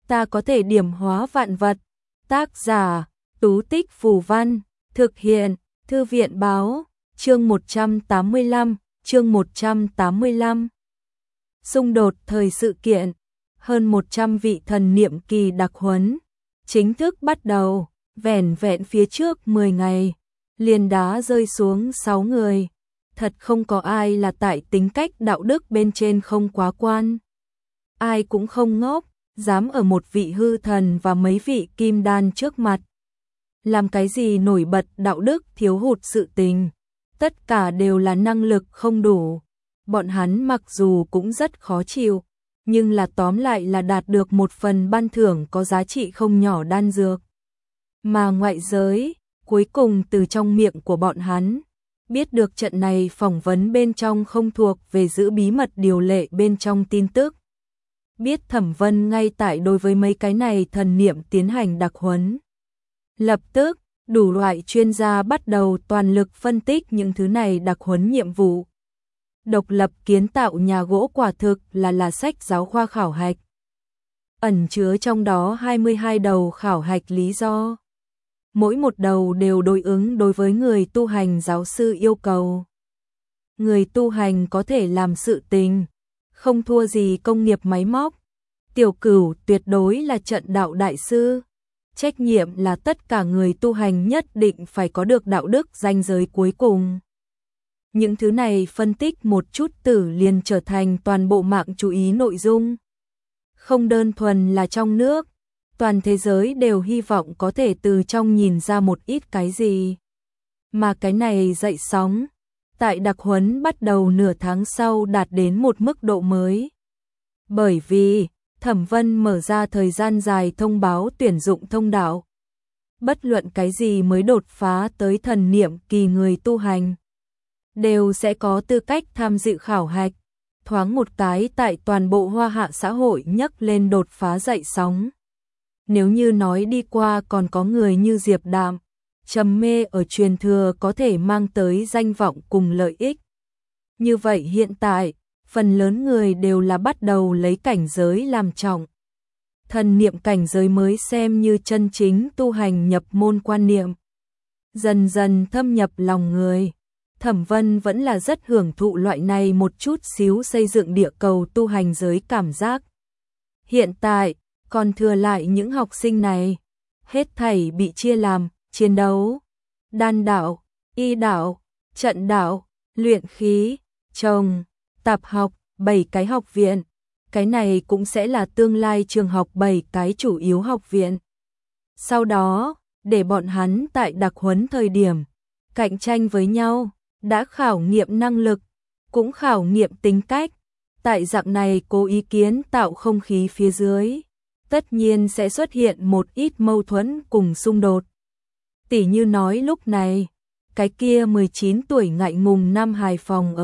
ta có thể điểm hóa vạn vật. Tác giả, Tú Tích Phù Văn, thực hiện, Thư viện Báo, chương 185, chương 185. Xung đột thời sự kiện, hơn 100 vị thần niệm kỳ đặc huấn, chính thức bắt đầu, vẻn vẹn phía trước 10 ngày, liền đá rơi xuống 6 người. Thật không có ai là tại tính cách đạo đức bên trên không quá quan. Ai cũng không ngốc, dám ở một vị hư thần và mấy vị kim đan trước mặt làm cái gì nổi bật đạo đức thiếu hụt sự tình. Tất cả đều là năng lực không đủ. Bọn hắn mặc dù cũng rất khó chịu, nhưng là tóm lại là đạt được một phần ban thưởng có giá trị không nhỏ đan dược. Mà ngoại giới, cuối cùng từ trong miệng của bọn hắn, biết được trận này phỏng vấn bên trong không thuộc về giữ bí mật điều lệ bên trong tin tức. Biết Thẩm Vân ngay tại đối với mấy cái này thần niệm tiến hành đặc huấn. Lập tức, đủ loại chuyên gia bắt đầu toàn lực phân tích những thứ này đặc huấn nhiệm vụ. Độc lập kiến tạo nhà gỗ quả thực là sách giáo khoa khảo hạch. Ẩn chứa trong đó 22 đầu khảo hạch lý do. Mỗi một đầu đều đối ứng đối với người tu hành giáo sư yêu cầu. Người tu hành có thể làm sự tình, không thua gì công nghiệp máy móc. Tiểu Cửu tuyệt đối là trận đạo đại sư. Trách nhiệm là tất cả người tu hành nhất định phải có được đạo đức ranh giới cuối cùng. Những thứ này phân tích một chút tử liền trở thành toàn bộ mạng chú ý nội dung. Không đơn thuần là trong nước, toàn thế giới đều hy vọng có thể từ trong nhìn ra một ít cái gì. Mà cái này dậy sóng, tại đặc huấn bắt đầu nửa tháng sau đạt đến một mức độ mới. Bởi vì, Thẩm Vân mở ra thời gian dài thông báo tuyển dụng thông đạo. Bất luận cái gì mới đột phá tới thần niệm kỳ người tu hành, đều sẽ có tư cách tham dự khảo hạch. Thoáng một cái tại toàn bộ Hoa Hạ xã hội nhấc lên đột phá dậy sóng. Nếu như nói đi qua còn có người như Diệp Đạm, trầm mê ở truyền thừa có thể mang tới danh vọng cùng lợi ích. Như vậy hiện tại, phần lớn người đều là bắt đầu lấy cảnh giới làm trọng. Thần niệm cảnh giới mới xem như chân chính tu hành nhập môn quan niệm. Dần dần thâm nhập lòng người. Thẩm Vân vẫn là rất hưởng thụ loại này một chút xíu xây dựng địa cầu tu hành giới cảm giác. Hiện tại, còn thừa lại những học sinh này, hết thảy bị chia làm chiến đấu, đan đạo, y đạo, trận đạo, luyện khí, trồng, tạp học, 7 cái học viện. Cái này cũng sẽ là tương lai trường học 7 cái chủ yếu học viện. Sau đó, để bọn hắn tại đặc huấn thời điểm cạnh tranh với nhau, đã khảo nghiệm năng lực, cũng khảo nghiệm tính cách. Tại dạng này cố ý kiến tạo không khí phía dưới, tất nhiên sẽ xuất hiện một ít mâu thuẫn cùng xung đột. Tỉ như nói lúc này, cái kia 19 tuổi ngại ngùng Nam Hải Phòng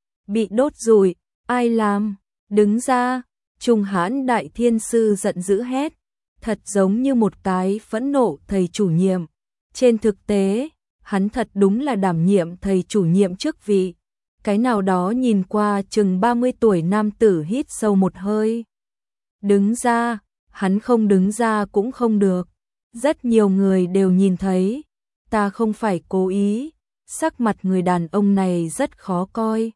bị đốt rụi, ai làm? Đứng ra, Trung Hãn Đại Thiên Sư giận dữ hét, thật giống như một cái phẫn nộ thầy chủ nhiệm. Trên thực tế, hắn thật đúng là đảm nhiệm thầy chủ nhiệm chức vị. Cái nào đó nhìn qua chừng 30 tuổi nam tử hít sâu một hơi. Đứng ra, hắn không đứng ra cũng không được. Rất nhiều người đều nhìn thấy, ta không phải cố ý, sắc mặt người đàn ông này rất khó coi.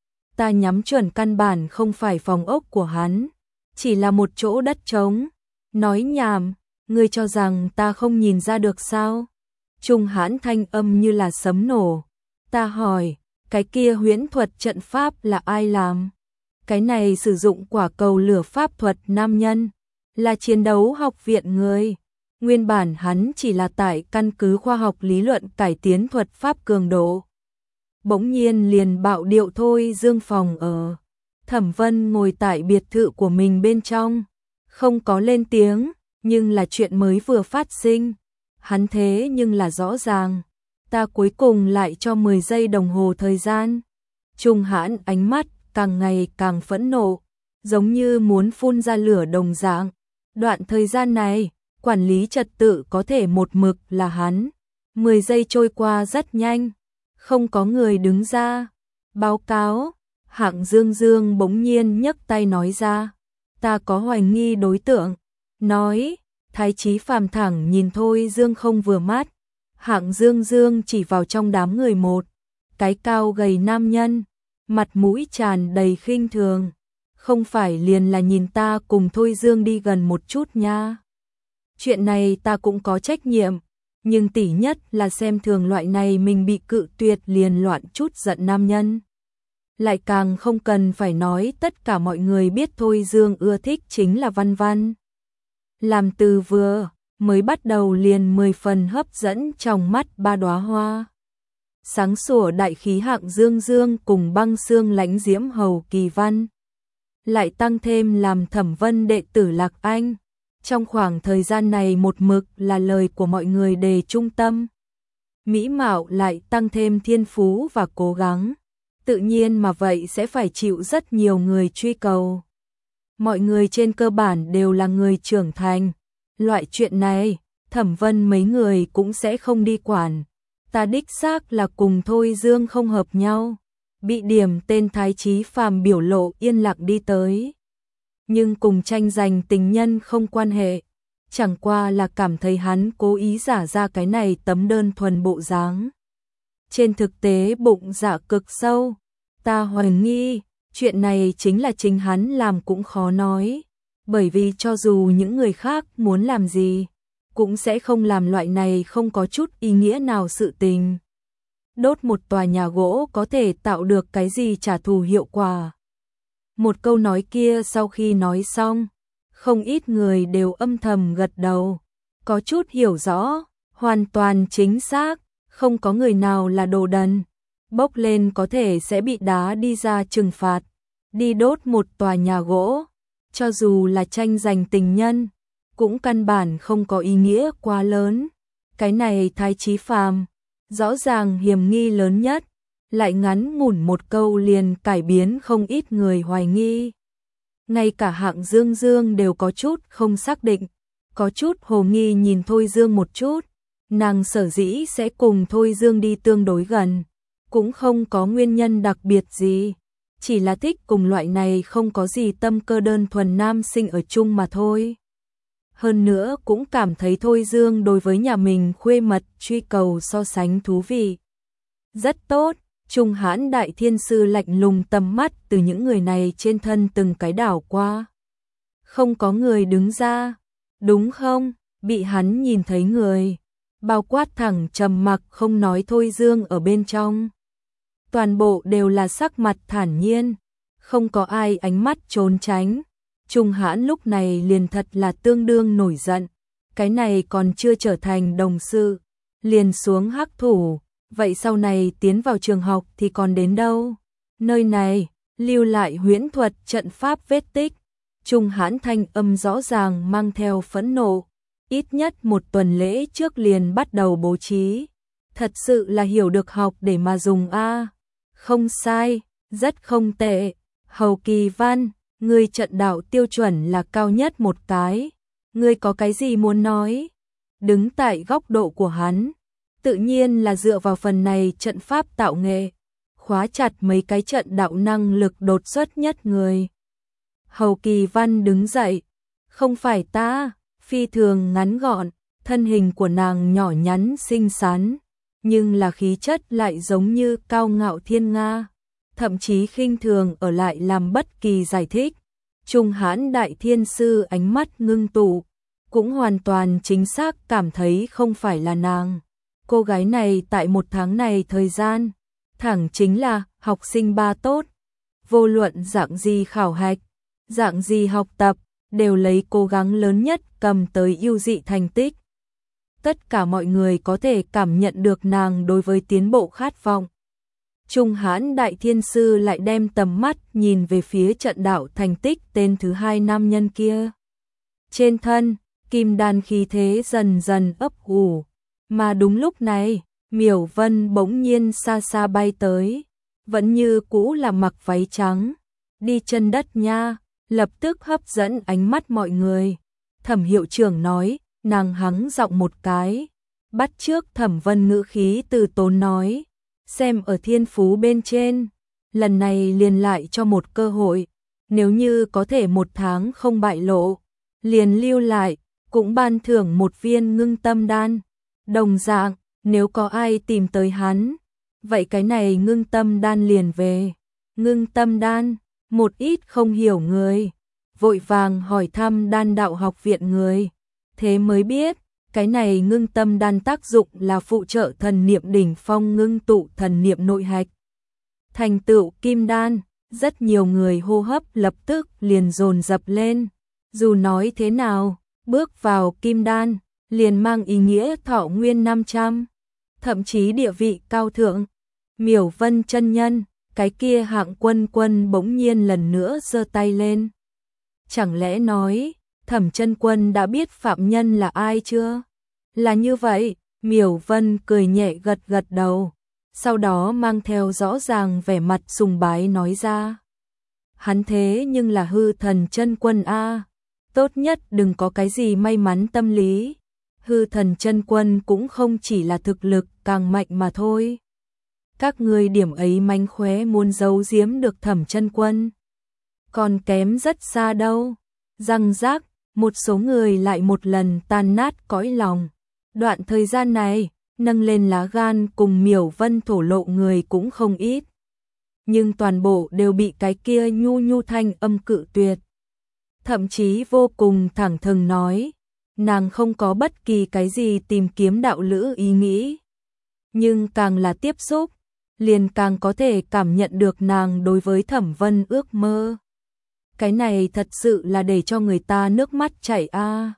Ta nhắm chuẩn căn bản không phải phòng ốc của hắn, chỉ là một chỗ đất trống. Nói nhảm, ngươi cho rằng ta không nhìn ra được sao? Trung Hãn thanh âm như là sấm nổ. Ta hỏi, cái kia huyễn thuật trận pháp là ai làm? Cái này sử dụng quả cầu lửa pháp thuật nam nhân, là chiến đấu học viện người. Nguyên bản hắn chỉ là tại căn cứ khoa học lý luận cải tiến thuật pháp cường độ. Bỗng nhiên liền bạo điệu thôi. Dương Phòng ở. Thẩm Vân ngồi tại biệt thự của mình bên trong, không có lên tiếng, nhưng là chuyện mới vừa phát sinh. Hắn thế nhưng là rõ ràng. Ta cuối cùng lại cho 10 giây đồng hồ thời gian. Trung Hãn ánh mắt càng ngày càng phẫn nộ, giống như muốn phun ra lửa đồng dạng. Đoạn thời gian này, quản lý trật tự có thể một mực là hắn. 10 giây trôi qua rất nhanh, không có người đứng ra. Báo cáo, Hạng Dương Dương bỗng nhiên nhấc tay nói ra, ta có hoài nghi đối tượng. nói. Thái Chí Phàm thẳng nhìn Thôi Dương không vừa mắt. Hạng Dương Dương chỉ vào trong đám người một cái cao gầy nam nhân, mặt mũi tràn đầy khinh thường. Không phải liền là nhìn ta cùng Thôi Dương đi gần một chút nha. Chuyện này ta cũng có trách nhiệm, nhưng tỷ nhất là xem thường loại này mình bị cự tuyệt liền loạn chút giận nam nhân. Lại càng không cần phải nói tất cả mọi người biết Thôi Dương ưa thích chính là Văn Văn. Làm từ vừa mới bắt đầu liền 10 phần hấp dẫn trong mắt ba đóa hoa. Sáng sủa đại khí Hạng Dương Dương cùng băng xương lãnh diễm Hầu Kỳ Văn. Lại tăng thêm làm Thẩm Vân đệ tử Lạc Anh. Trong khoảng thời gian này một mực là lời của mọi người đề trung tâm. Mỹ mạo lại tăng thêm thiên phú và cố gắng. Tự nhiên mà vậy sẽ phải chịu rất nhiều người truy cầu. Mọi người trên cơ bản đều là người trưởng thành. Loại chuyện này, Thẩm Vân mấy người cũng sẽ không đi quản. Ta đích xác là cùng Thôi Dương không hợp nhau. Bị điểm tên Thái Chí Phàm biểu lộ yên lặng đi tới. Nhưng cùng tranh giành tình nhân không quan hệ. Chẳng qua là cảm thấy hắn cố ý giả ra cái này tấm đơn thuần bộ dáng. Trên thực tế bụng dạ cực sâu. Ta hoài nghi, chuyện này chính là chính hắn làm cũng khó nói. Bởi vì cho dù những người khác muốn làm gì, cũng sẽ không làm loại này không có chút ý nghĩa nào sự tình. Đốt một tòa nhà gỗ có thể tạo được cái gì trả thù hiệu quả. Một câu nói kia sau khi nói xong, không ít người đều âm thầm gật đầu. Có chút hiểu rõ, hoàn toàn chính xác, không có người nào là đồ đần. Bốc lên có thể sẽ bị đá đi ra trừng phạt. Đi đốt một tòa nhà gỗ, cho dù là tranh giành tình nhân, cũng căn bản không có ý nghĩa quá lớn. Cái này Thái Chí Phàm, rõ ràng hiểm nghi lớn nhất, lại ngắn ngủn một câu liền cải biến không ít người hoài nghi. Ngay cả Hạng Dương Dương đều có chút không xác định, có chút hồ nghi nhìn Thôi Dương một chút. Nàng sở dĩ sẽ cùng Thôi Dương đi tương đối gần, cũng không có nguyên nhân đặc biệt gì, chỉ là thích cùng loại này không có gì tâm cơ đơn thuần nam sinh ở chung mà thôi. Hơn nữa cũng cảm thấy Thôi Dương đối với nhà mình khuê mật truy cầu so sánh thú vị. Rất tốt, Trung Hãn Đại Thiên Sư lạnh lùng tầm mắt từ những người này trên thân từng cái đảo qua. Không có người đứng ra, đúng không? Bị hắn nhìn thấy người, bao quát thẳng trầm mặc không nói Thôi Dương ở bên trong. Toàn bộ đều là sắc mặt thản nhiên, không có ai ánh mắt trốn tránh. Trung Hãn lúc này liền thật là tương đương nổi giận, cái này còn chưa trở thành đồng sự, liền xuống hắc thủ, vậy sau này tiến vào trường học thì còn đến đâu? Nơi này, lưu lại huyễn thuật trận pháp vết tích. Trung Hãn thanh âm rõ ràng mang theo phẫn nộ, ít nhất một tuần lễ trước liền bắt đầu bố trí. Thật sự là hiểu được học để mà dùng a. Không sai, rất không tệ. Hầu Kỳ Văn, ngươi trận đạo tiêu chuẩn là cao nhất một cái. Ngươi có cái gì muốn nói? Đứng tại góc độ của hắn, tự nhiên là dựa vào phần này trận pháp tạo nghệ, khóa chặt mấy cái trận đạo năng lực đột xuất nhất người. Hầu Kỳ Văn đứng dậy, không phải ta, phi thường ngắn gọn, thân hình của nàng nhỏ nhắn xinh xắn, nhưng là khí chất lại giống như cao ngạo thiên nga, thậm chí khinh thường ở lại làm bất kỳ giải thích. Trung Hãn Đại Thiên Sư ánh mắt ngưng tụ, cũng hoàn toàn chính xác cảm thấy không phải là nàng. Cô gái này tại một tháng này thời gian, thẳng chính là học sinh ba tốt. Vô luận dạng gì khảo hạch, dạng gì học tập, đều lấy cố gắng lớn nhất cầm tới ưu dị thành tích. Tất cả mọi người có thể cảm nhận được nàng đối với tiến bộ khát vọng. Trung Hãn Đại Thiên Sư lại đem tầm mắt nhìn về phía trận đạo thành tích tên thứ hai nam nhân kia. Trên thân, kim đan khí thế dần dần ấp ủ, mà đúng lúc này, Miểu Vân bỗng nhiên xa xa bay tới, vẫn như cũ là mặc váy trắng, đi chân đất nha, lập tức hấp dẫn ánh mắt mọi người. Thẩm hiệu trưởng nói, nàng hắng giọng một cái, bắt chước Thẩm Vân ngữ khí từ tốn nói, xem ở thiên phú bên trên, lần này liền lại cho một cơ hội, nếu như có thể một tháng không bại lộ, liền lưu lại, cũng ban thưởng một viên ngưng tâm đan. Đồng dạng, nếu có ai tìm tới hắn, vậy cái này ngưng tâm đan liền về. Ngưng tâm đan, một ít không hiểu người, vội vàng hỏi thăm Đan Đạo học viện người. Thế mới biết, cái này ngưng tâm đan tác dụng là phụ trợ thần niệm đỉnh phong ngưng tụ thần niệm nội hạch. Thành tựu kim đan, rất nhiều người hô hấp lập tức liền dồn dập lên. Dù nói thế nào, bước vào kim đan, liền mang ý nghĩa thọ nguyên 500, thậm chí địa vị cao thượng. Miểu Vân chân nhân, cái kia Hạng Quân Quân bỗng nhiên lần nữa giơ tay lên. Chẳng lẽ nói, Thẩm Chân Quân đã biết phạm nhân là ai chưa? Là như vậy, Miểu Vân cười nhẹ gật gật đầu, sau đó mang theo rõ ràng vẻ mặt sùng bái nói ra. Hắn thế nhưng là hư thần chân quân a, tốt nhất đừng có cái gì may mắn tâm lý. Hư thần chân quân cũng không chỉ là thực lực càng mạnh mà thôi. Các ngươi điểm ấy mánh khóe muốn giấu giếm được Thẩm Chân Quân, còn kém rất xa đâu. Răng rác, một số người lại một lần tan nát cõi lòng. Đoạn thời gian này, nâng lên lá gan cùng Miểu Vân thổ lộ người cũng không ít. Nhưng toàn bộ đều bị cái kia nhu nhu thanh âm cự tuyệt. Thậm chí vô cùng thẳng thừng nói, nàng không có bất kỳ cái gì tìm kiếm đạo lữ ý nghĩ. Nhưng càng là tiếp xúc, liền càng có thể cảm nhận được nàng đối với Thẩm Vân ước mơ. Cái này thật sự là để cho người ta nước mắt chảy a.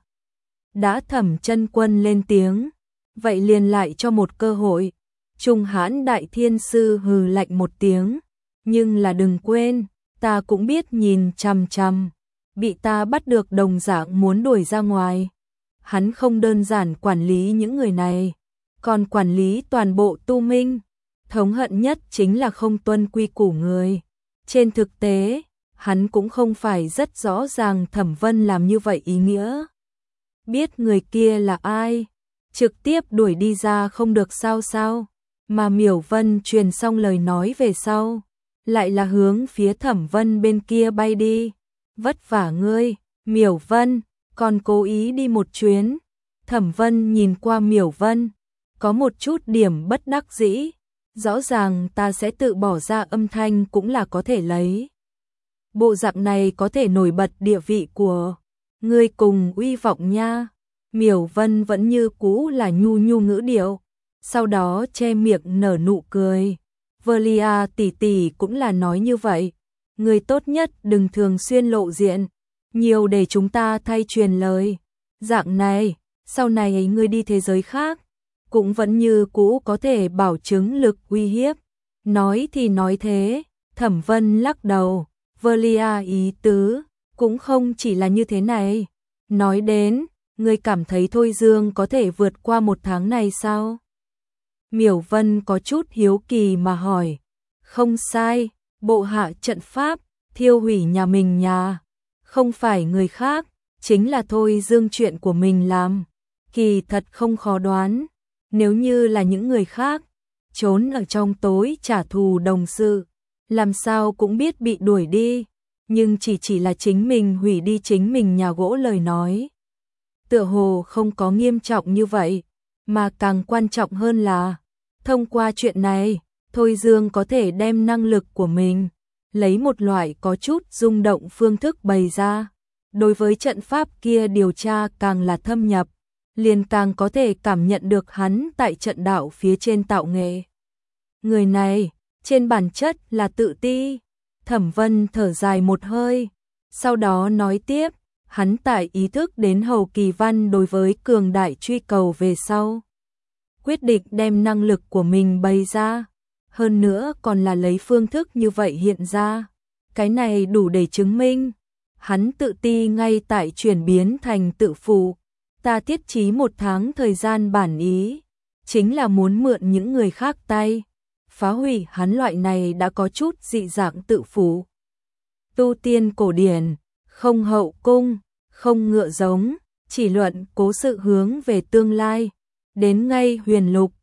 Đã Thẩm Chân Quân lên tiếng, vậy liền lại cho một cơ hội. Trung Hãn Đại Thiên Sư hừ lạnh một tiếng, nhưng là đừng quên, ta cũng biết nhìn chằm chằm, bị ta bắt được đồng dạng muốn đuổi ra ngoài. Hắn không đơn giản quản lý những người này, còn quản lý toàn bộ tu minh. Thống hận nhất chính là không tuân quy củ người. Trên thực tế, hắn cũng không phải rất rõ ràng Thẩm Vân làm như vậy ý nghĩa. Biết người kia là ai, trực tiếp đuổi đi ra không được sao. Mà Miểu Vân truyền xong lời nói về sau, lại là hướng phía Thẩm Vân bên kia bay đi. Vất vả ngươi, Miểu Vân, còn cố ý đi một chuyến. Thẩm Vân nhìn qua Miểu Vân, có một chút điểm bất đắc dĩ. Rõ ràng ta sẽ tự bỏ ra âm thanh cũng là có thể lấy. Bộ dạng này có thể nổi bật địa vị của ngươi cùng uy vọng nha. Miểu Vân vẫn như cũ là nhu nhu ngữ điệu, sau đó che miệng nở nụ cười. Velia tỷ tỷ cũng là nói như vậy, ngươi tốt nhất đừng thường xuyên lộ diện, nhiều để chúng ta thay truyền lời. Dạng này, sau này ngươi đi thế giới khác, cũng vẫn như cũ có thể bảo chứng lực uy hiếp. Nói thì nói thế, Thẩm Vân lắc đầu, Velia ý tứ, cũng không chỉ là như thế này. Nói đến, ngươi cảm thấy Thôi Dương có thể vượt qua một tháng này sao? Miểu Vân có chút hiếu kỳ mà hỏi. Không sai, bộ hạ trận pháp, thiêu hủy nhà mình nhà. Không phải người khác, chính là Thôi Dương chuyện của mình làm. Kỳ thật không khó đoán. Nếu như là những người khác, trốn ở trong tối trả thù đồng sự, làm sao cũng biết bị đuổi đi, nhưng chỉ là chính mình hủy đi chính mình nhà gỗ lời nói. Tựa hồ không có nghiêm trọng như vậy, mà càng quan trọng hơn là, thông qua chuyện này, Thôi Dương có thể đem năng lực của mình, lấy một loại có chút rung động phương thức bày ra. Đối với trận pháp kia điều tra càng là thâm nhập, liền càng có thể cảm nhận được hắn tại trận đạo phía trên tạo nghệ. Người này, trên bản chất là tự ti. Thẩm Vân thở dài một hơi, sau đó nói tiếp, hắn tại ý thức đến Hầu Kỳ Văn đối với cường đại truy cầu về sau. Quyết định đem năng lực của mình bày ra, hơn nữa còn là lấy phương thức như vậy hiện ra. Cái này đủ để chứng minh, hắn tự ti ngay tại chuyển biến thành tự phụ. Ta thiết trí 1 tháng thời gian bản ý, chính là muốn mượn những người khác tay, phá hủy hắn loại này đã có chút dị dạng tự phụ. Tu tiên cổ điển, không hậu cung, không ngựa giống, chỉ luận cố sự hướng về tương lai, đến ngay huyền lục,